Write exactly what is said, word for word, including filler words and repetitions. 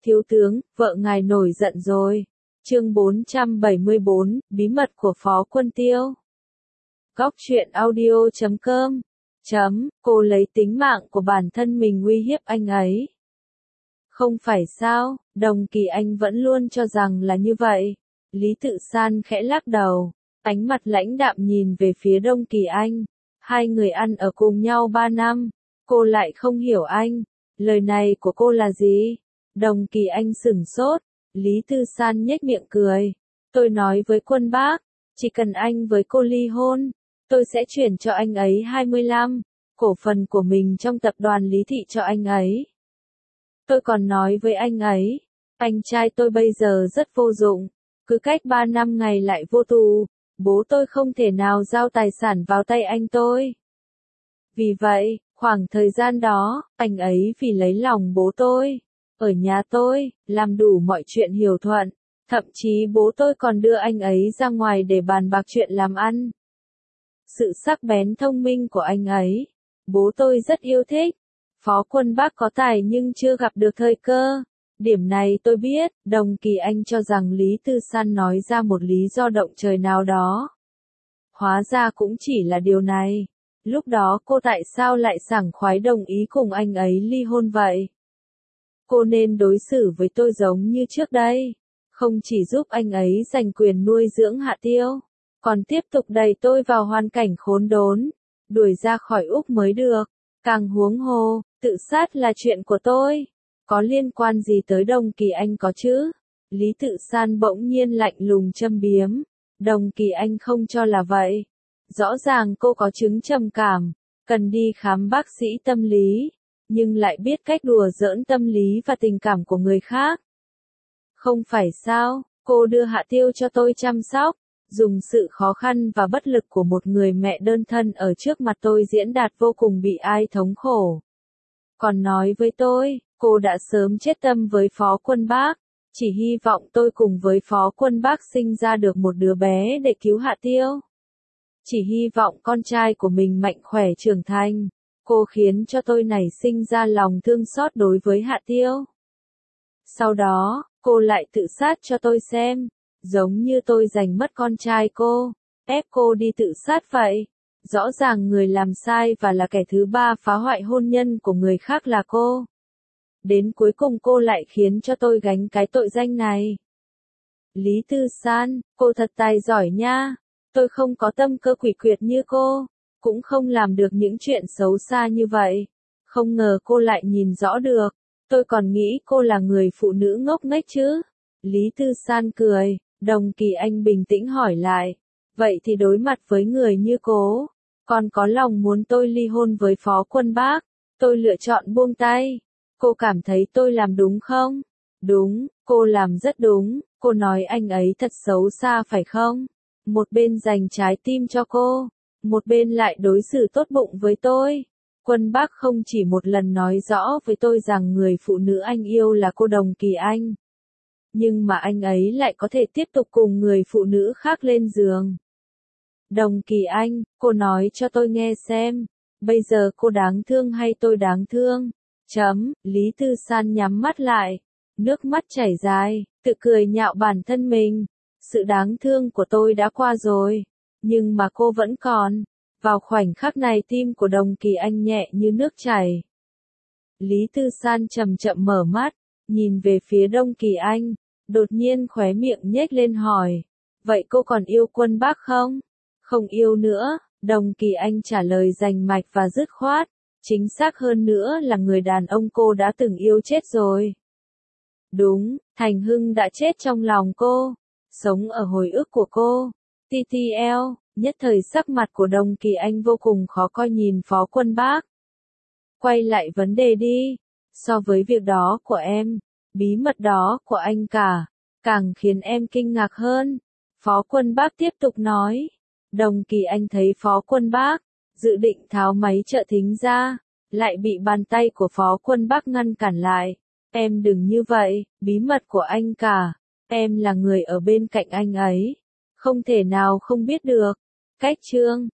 Thiếu tướng, vợ ngài nổi giận rồi. Chương bốn trăm bảy mươi bốn, bí mật của Phó Quân Tiêu. Góc truyện audio chấm com. Chấm, cô lấy tính mạng của bản thân mình uy hiếp anh ấy. Không phải sao, Đồng Kỳ Anh vẫn luôn cho rằng là như vậy. Lý Tự San khẽ lắc đầu, ánh mặt lãnh đạm nhìn về phía Đồng Kỳ Anh. Hai người ăn ở cùng nhau ba năm, cô lại không hiểu anh. Lời này của cô là gì? Đồng Kỳ Anh sửng sốt, Lý Tư San nhếch miệng cười. Tôi nói với Quân Bác, chỉ cần anh với cô ly hôn, tôi sẽ chuyển cho anh ấy hai mươi lăm cổ phần của mình trong tập đoàn Lý Thị cho anh ấy. Tôi còn nói với anh ấy, anh trai tôi bây giờ rất vô dụng, cứ cách ba năm ngày lại vô tù, bố tôi không thể nào giao tài sản vào tay anh tôi. Vì vậy, khoảng thời gian đó, anh ấy vì lấy lòng bố tôi, ở nhà tôi, làm đủ mọi chuyện hiếu thuận, thậm chí bố tôi còn đưa anh ấy ra ngoài để bàn bạc chuyện làm ăn. Sự sắc bén thông minh của anh ấy, bố tôi rất yêu thích. Phó Quân Bác có tài nhưng chưa gặp được thời cơ. Điểm này tôi biết, Đồng Kỳ Anh cho rằng Lý Tư San nói ra một lý do động trời nào đó. Hóa ra cũng chỉ là điều này. Lúc đó cô tại sao lại sảng khoái đồng ý cùng anh ấy ly hôn vậy? Cô nên đối xử với tôi giống như trước đây. Không chỉ giúp anh ấy giành quyền nuôi dưỡng Hạ Tiêu, còn tiếp tục đẩy tôi vào hoàn cảnh khốn đốn, đuổi ra khỏi Úc mới được. Càng huống hồ, tự sát là chuyện của tôi. Có liên quan gì tới Đồng Kỳ Anh có chứ? Lý Tự San bỗng nhiên lạnh lùng châm biếm. Đồng Kỳ Anh không cho là vậy. Rõ ràng cô có chứng trầm cảm, cần đi khám bác sĩ tâm lý, nhưng lại biết cách đùa giỡn tâm lý và tình cảm của người khác. Không phải sao, cô đưa Hạ Tiêu cho tôi chăm sóc, dùng sự khó khăn và bất lực của một người mẹ đơn thân ở trước mặt tôi diễn đạt vô cùng bị ai thống khổ. Còn nói với tôi, cô đã sớm chết tâm với Phó Quân Bác, chỉ hy vọng tôi cùng với Phó Quân Bác sinh ra được một đứa bé để cứu Hạ Tiêu. Chỉ hy vọng con trai của mình mạnh khỏe trưởng thành. Cô khiến cho tôi nảy sinh ra lòng thương xót đối với Hạ Tiêu. Sau đó, cô lại tự sát cho tôi xem, giống như tôi giành mất con trai cô, ép cô đi tự sát vậy. Rõ ràng người làm sai và là kẻ thứ ba phá hoại hôn nhân của người khác là cô. Đến cuối cùng cô lại khiến cho tôi gánh cái tội danh này. Lý Tư San, cô thật tài giỏi nha. Tôi không có tâm cơ quỷ quyệt như cô, cũng không làm được những chuyện xấu xa như vậy. Không ngờ cô lại nhìn rõ được. Tôi còn nghĩ cô là người phụ nữ ngốc nghếch chứ. Lý Tư San cười, Đồng Kỳ Anh bình tĩnh hỏi lại. Vậy thì đối mặt với người như cô, còn có lòng muốn tôi ly hôn với Phó Quân Bác, tôi lựa chọn buông tay. Cô cảm thấy tôi làm đúng không? Đúng, cô làm rất đúng. Cô nói anh ấy thật xấu xa phải không? Một bên dành trái tim cho cô, một bên lại đối xử tốt bụng với tôi. Quân Bác không chỉ một lần nói rõ với tôi rằng người phụ nữ anh yêu là cô Đồng Kỳ Anh. Nhưng mà anh ấy lại có thể tiếp tục cùng người phụ nữ khác lên giường. Đồng Kỳ Anh, cô nói cho tôi nghe xem, bây giờ cô đáng thương hay tôi đáng thương? Chấm, Lý Tư San nhắm mắt lại, nước mắt chảy dài, tự cười nhạo bản thân mình. Sự đáng thương của tôi đã qua rồi, nhưng mà cô vẫn còn. Vào khoảnh khắc này tim của Đồng Kỳ Anh nhẹ như nước chảy. Lý Tư San chậm chậm mở mắt, nhìn về phía Đồng Kỳ Anh, đột nhiên khóe miệng nhếch lên hỏi. Vậy cô còn yêu Quân Bác không? Không yêu nữa, Đồng Kỳ Anh trả lời rành mạch và dứt khoát. Chính xác hơn nữa là người đàn ông cô đã từng yêu chết rồi. Đúng, Thành Hưng đã chết trong lòng cô, sống ở hồi ức của cô. tê tê lờ, nhất thời sắc mặt của Đồng Kỳ Anh vô cùng khó coi nhìn Phó Quân Bác. Quay lại vấn đề đi, so với việc đó của em, bí mật đó của anh cả, càng khiến em kinh ngạc hơn. Phó Quân Bác tiếp tục nói. Đồng Kỳ Anh thấy Phó Quân Bác dự định tháo máy trợ thính ra, lại bị bàn tay của Phó Quân Bác ngăn cản lại. Em đừng như vậy, bí mật của anh cả, em là người ở bên cạnh anh ấy, không thể nào không biết được. Cách chương